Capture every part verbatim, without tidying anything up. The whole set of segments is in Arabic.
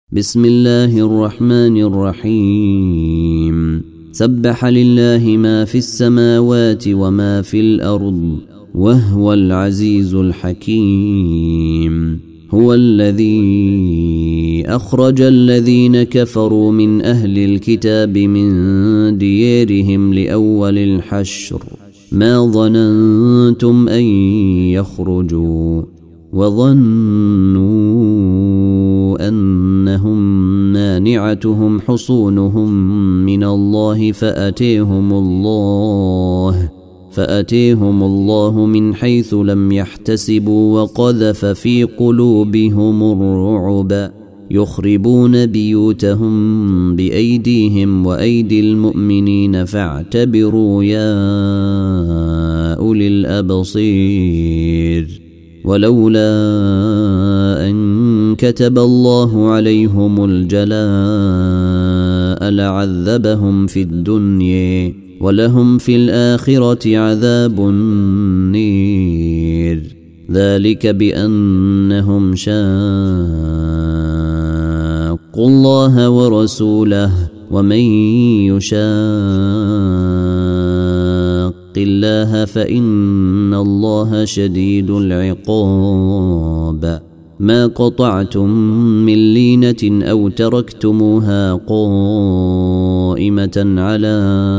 بسم الله الرحمن الرحيم. سبح لله ما في السماوات وما في الأرض وهو العزيز الحكيم. هو الذي أخرج الذين كفروا من أهل الكتاب من ديارهم لأول الحشر ما ظننتم أن يخرجوا وظنوا أنهم مانعتهم حصونهم من الله فأتيهم الله فأتيهم الله من حيث لم يحتسبوا وقذف في قلوبهم الرعب يخربون بيوتهم بأيديهم وأيدي المؤمنين فاعتبروا يا أولي الأبصير. ولولا أن كتب الله عليهم الجلاء لعذبهم في الدنيا ولهم في الآخرة عذاب النير. ذلك بأنهم شاقوا الله ورسوله ومن يشاق الله فإن الله شديد العقاب. ما قطعتم من لينة أو تركتموها قائمة على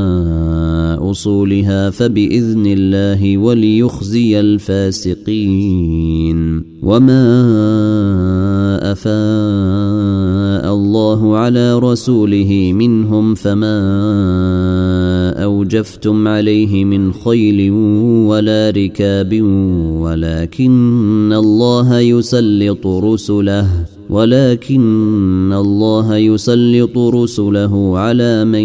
أصولها فبإذن الله وليخزي الفاسقين. وما أفاء الله على رسوله منهم فما أوجفتم عليه من خيل ولا ركاب ولكن الله يسلط رسله ولكن الله يسلط رسله على من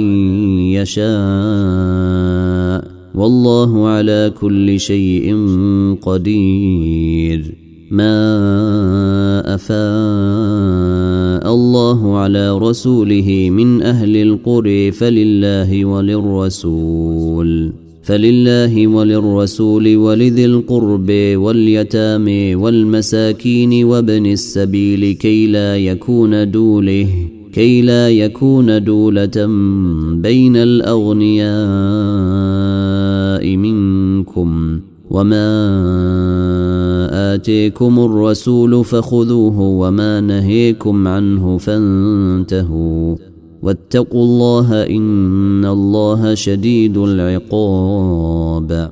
يشاء والله على كل شيء قدير. ما أفاء الله على رسوله من أهل القرى فلله وللرسول فلله وللرسول ولذي القرب واليتامى والمساكين وابن السبيل كي لا يكون دوله كي لا يكون دولة بين الأغنياء منكم. وما آتيكم الرسول فخذوه وما نهيكم عنه فانتهوا واتقوا الله إن الله شديد العقاب.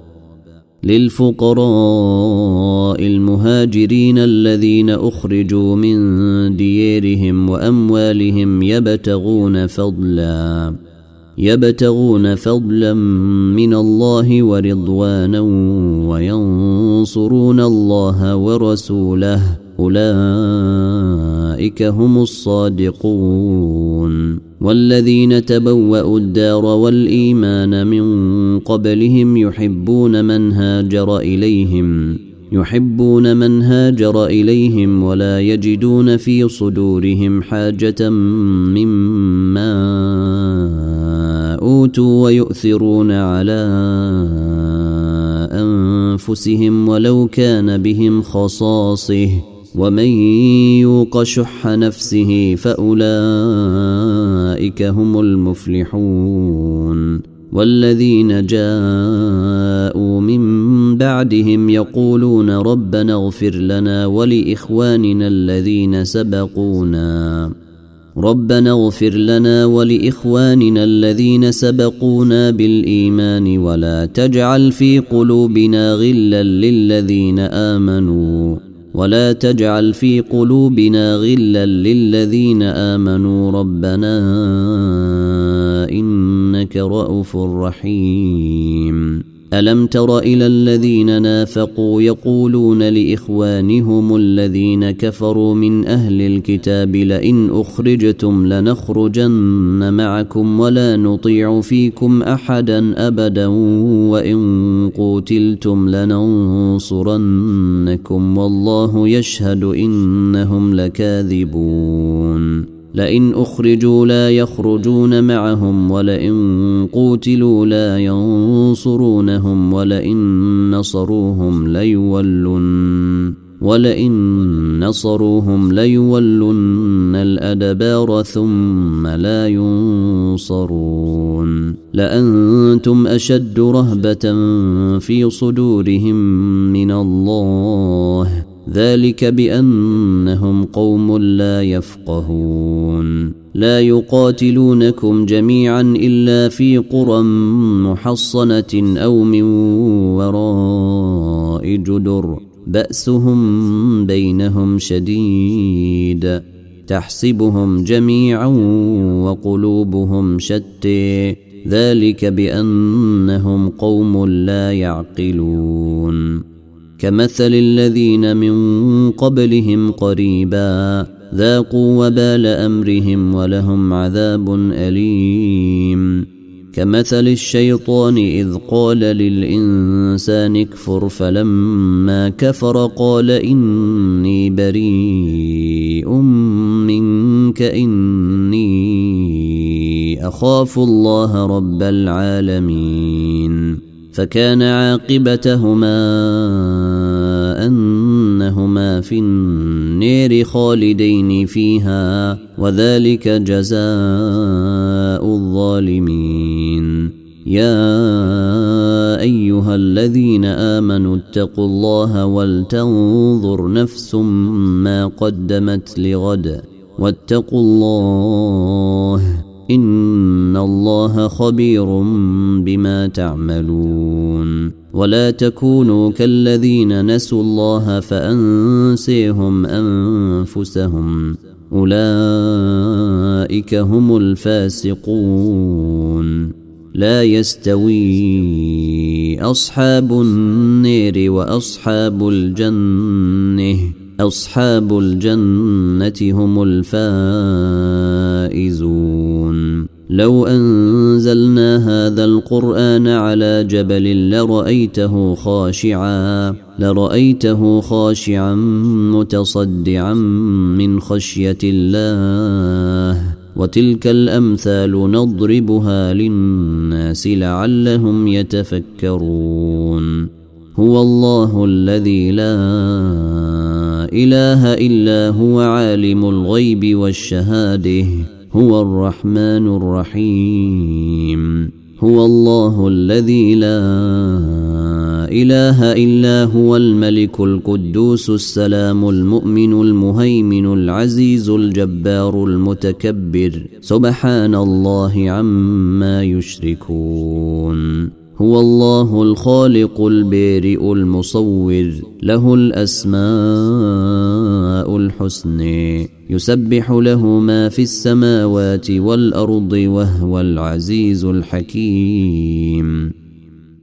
للفقراء المهاجرين الذين أخرجوا من ديارهم وأموالهم يبتغون فضلا يبتغون فضلا من الله ورضوانا وينصرون الله ورسوله أولئك هم الصادقون. والذين تبوأوا الدار والإيمان من قبلهم يحبون من هاجر إليهم يحبون من هاجر إليهم ولا يجدون في صدورهم حاجة مما أوتوا ويؤثرون على أنفسهم ولو كان بهم خصاصة ومن يوق شح نفسه فأولئك هم المفلحون. والذين جاءوا من بعدهم يقولون ربنا اغفر لنا ولإخواننا الذين سبقونا ربنا اغفر لنا ولإخواننا الذين سبقونا بالإيمان ولا تجعل في قلوبنا غلا للذين آمنوا ولا تجعل في قلوبنا غلا للذين آمنوا ربنا إنك رؤوف رحيم. ألم تر إلى الذين نافقوا يقولون لإخوانهم الذين كفروا من أهل الكتاب لئن أخرجتم لنخرجن معكم ولا نطيع فيكم أحدا أبدا وإن قوتلتم لننصرنكم والله يشهد إنهم لكاذبون. لئن أخرجوا لا يخرجون معهم ولئن قوتلوا لا ينصرونهم ولئن نصروهم ليولن ولئن نصروهم ليولن الأدبار ثم لا ينصرون لأنتم أشد رهبة في صدورهم من الله ذلك بأنهم قوم لا يفقهون لا يقاتلونكم جميعا إلا في قرى محصنة أو من وراء جدر بأسهم بينهم شديد تحسبهم جميعا وقلوبهم شتى ذلك بأنهم قوم لا يعقلون كمثل الذين من قبلهم قريبا ذاقوا وبال أمرهم ولهم عذاب أليم كمثل الشيطان إذ قال للإنسان اكفر فلما كفر قال إني بريء منك إني أخاف الله رب العالمين فكان عاقبتهما أنهما في النار خالدين فيها وذلك جزاء الظالمين يا أيها الذين آمنوا اتقوا الله ولتنظر نفس ما قدمت لغد واتقوا الله إن الله خبير بما تعملون ولا تكونوا كالذين نسوا الله فأنسيهم أنفسهم أولئك هم الفاسقون لا يستوي أصحاب النار وأصحاب الجنة أصحاب الجنة هم الفائزون لو أنزلنا هذا القرآن على جبل لرأيته خاشعا لرأيته خاشعا متصدعا من خشية الله وتلك الأمثال نضربها للناس لعلهم يتفكرون هو الله الذي لا إله إلا هو عالم الغيب والشهادة هو الرحمن الرحيم هو الله الذي لا إله إلا هو الملك القدوس السلام المؤمن المهيمن العزيز الجبار المتكبر سبحان الله عما يشركون هو الله الخالق البارئ المصور له الأسماء الحسنى يسبح له ما في السماوات والأرض وهو العزيز الحكيم